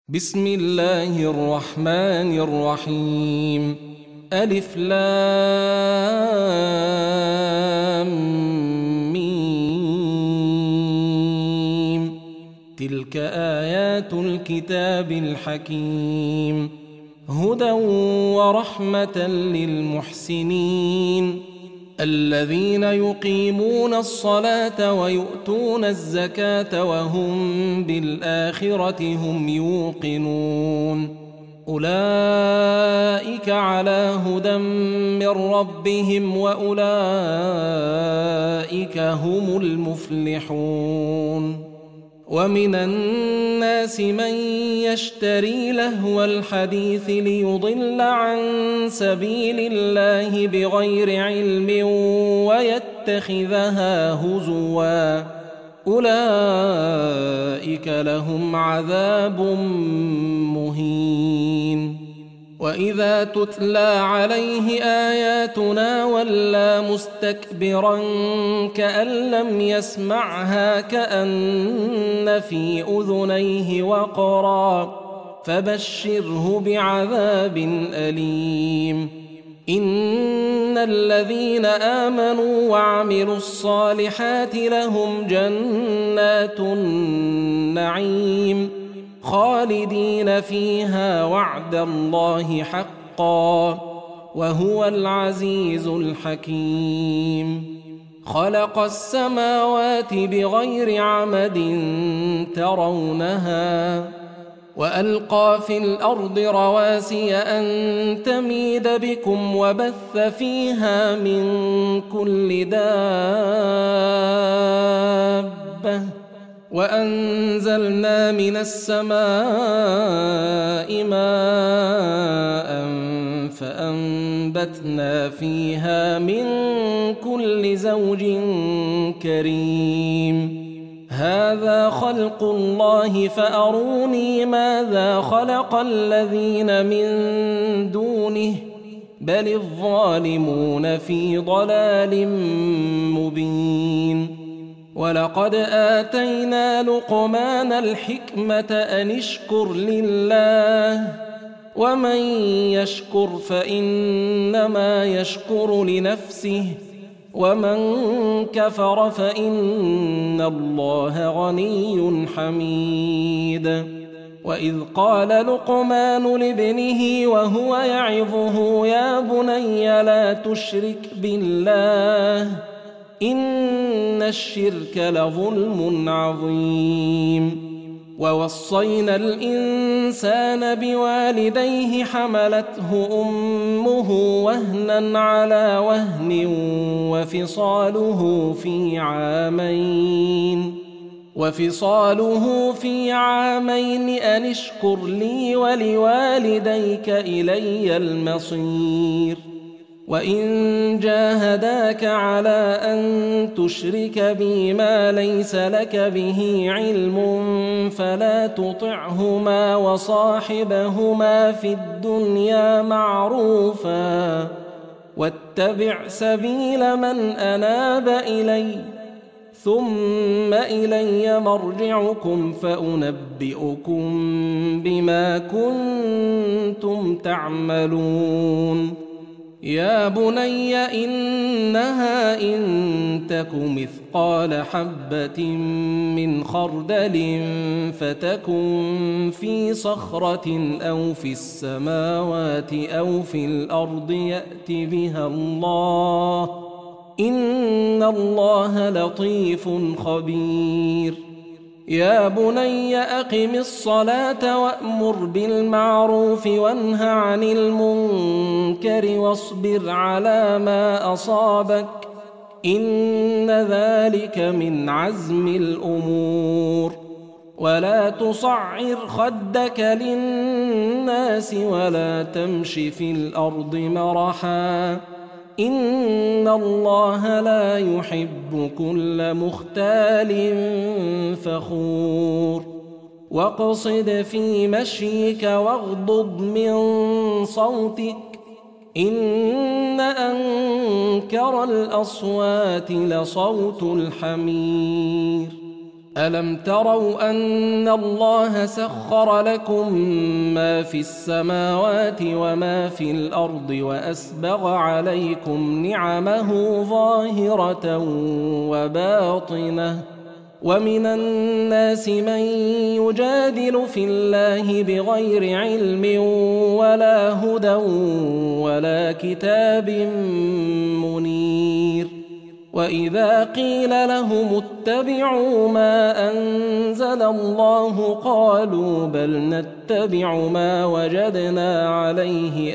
بسم الله الرحمن الرحيم. ألف لام ميم. تلك آيات الكتاب الحكيم، هدى ورحمة للمحسنين الذين يقيمون الصلاة ويؤتون الزكاة وهم بالآخرة هم يوقنون. أولئك على هدى من ربهم وأولئك هم المفلحون. ومن الناس من يشتري لهو الحديث ليضل عن سبيل الله بغير علم ويتخذها هزوا، أولئك لهم عذاب مهين. وإذا تتلى عليه آياتنا ولى مستكبرا كأن لم يسمعها كأن في أذنيه وقرا، فبشره بعذاب أليم. إن الذين آمنوا وعملوا الصالحات لهم جنات النعيم خالدين فيها وعد الله حقا، وهو العزيز الحكيم. خلق السماوات بغير عمد ترونها وألقى في الأرض رواسي أن تميد بكم وبث فيها من كل دابة، وأنزلنا من السماء ماء فأنبتنا فيها من كل زوج كريم. هذا خلق الله فأروني ماذا خلق الذين من دونه بل الظالمون في ضلال مبين. ولقد آتينا لقمان الحكمة أن اشكر لله، ومن يشكر فإنما يشكر لنفسه، ومن كفر فإن الله غني حميد. وإذ قال لقمان لابنه وهو يعظه يا بني لا تشرك بالله إن الشرك لظلم عظيم. ووصينا الإنسان بوالديه حملته أمه وهنا على وهن وفصاله في عامين أن اشكر لي ولوالديك إلي المصير. وإن جاهداك على أن تشرك بي ما ليس لك به علم فلا تطعهما وصاحبهما في الدنيا معروفا، واتبع سبيل من أناب إلي، ثم إلي مرجعكم فأنبئكم بما كنتم تعملون. يا بني إنها إن تك مثقال حبة من خردل فتكن في صخرة أو في السماوات أو في الأرض يأت بها الله، إن الله لطيف خبير. يا بني أقم الصلاة وأمر بالمعروف وانه عن المنكر واصبر على ما أصابك، إن ذلك من عزم الأمور. ولا تصعر خدك للناس ولا تمش في الأرض مرحا، إن الله لا يحب كل مختال فخور. واقصد في مشيك واغضض من صوتك، إن أنكر الأصوات لصوت الحمير. ألم تروا أن الله سخر لكم ما في السماوات وما في الأرض وأسبغ عليكم نعمه ظاهرة وباطنة ومن الناس من يجادل في الله بغير علم ولا هدى ولا كتاب منير وإذا قيل لهم اتبعوا ما أنزل الله قالوا بل نتبع ما وجدنا عليه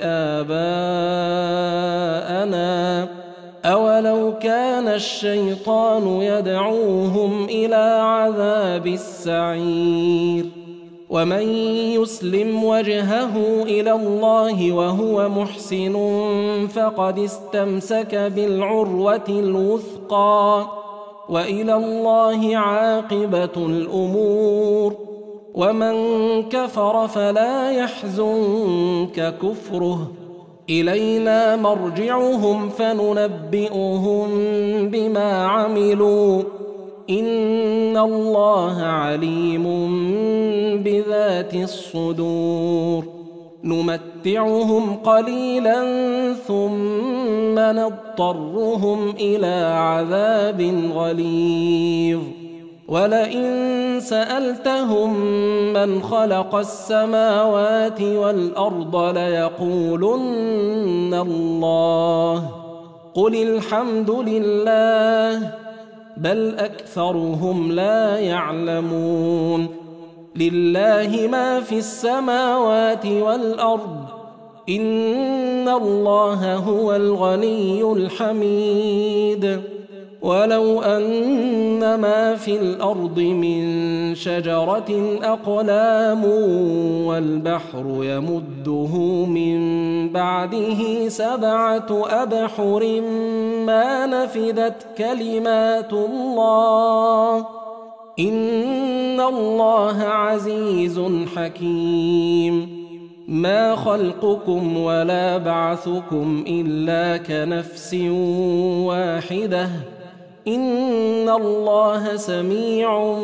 آباءنا أولو كان الشيطان يدعوهم إلى عذاب السعير ومن يسلم وجهه إلى الله وهو محسن فقد استمسك بالعروة الوثقى وإلى الله عاقبة الأمور ومن كفر فلا يحزنك كفره إلينا مرجعهم فننبئهم بما عملوا إن الله عليم بذات الصدور نمتعهم قليلا ثم نضطرهم إلى عذاب غليظ ولئن سألتهم من خلق السماوات والأرض ليقولن الله قل الحمد لله بل أكثرهم لا يعلمون لله ما في السماوات والأرض إن الله هو الغني الحميد ولو أن ما في الأرض من شجرة أقلام والبحر يمده من بعده 7 أبحر ما نفدت كلمات الله إن الله عزيز حكيم ما خلقكم ولا بعثكم إلا كنفس واحدة إن الله سميع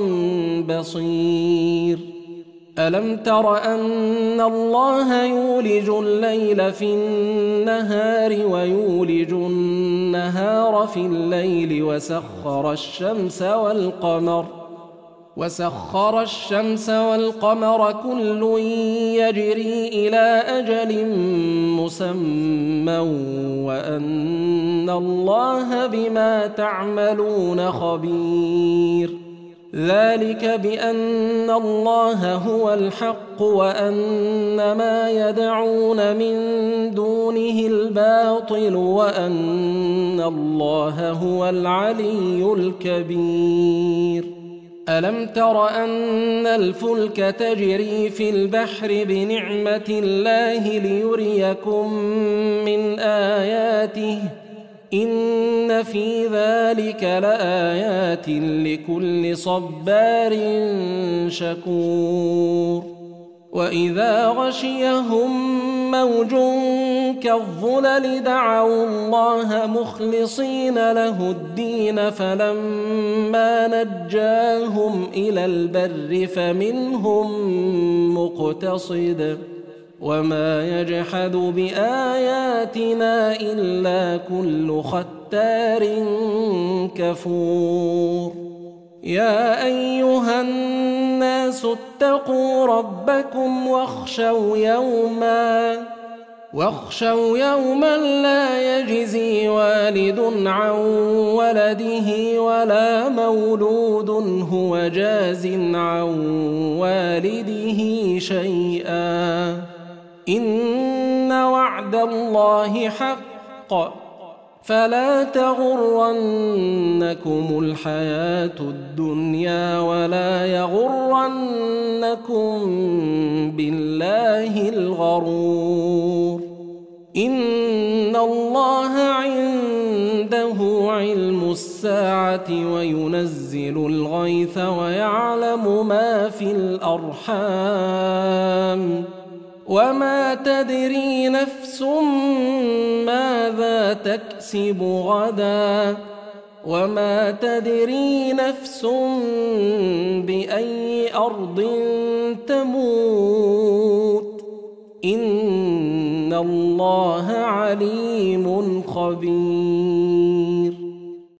بصير ألم تر أن الله يولج الليل في النهار ويولج النهار في الليل وسخر الشمس والقمر كل يجري إلى أجل مسمى وأن الله بما تعملون خبير ذلك بأن الله هو الحق وأن ما يدعون من دونه الباطل وأن الله هو العلي الكبير ألم تر أن الفلك تجري في البحر بنعمة الله ليريكم من آياته إن في ذلك لآيات لكل صبار شكور وإذا غشيهم موج كالظلل دعوا الله مخلصين له الدين فلما نجاهم إلى البر فمنهم مقتصد وما يجحد بآياتنا إلا كل ختار كفور يا أيها الناس اتقوا ربكم واخشوا يوما لا يجزي والد عن ولده ولا مولود هو جاز عن والده شيئا إن وعد الله حق فلا تغرنكم الحياة الدنيا ولا يغرنكم بالله الغرور إن الله عنده علم الساعة وينزل الغيث ويعلم ما في الأرحام وما تدري نفس ماذا تكسب غدا وما تدري نفس بأي أرض تموت إن الله عليم خبير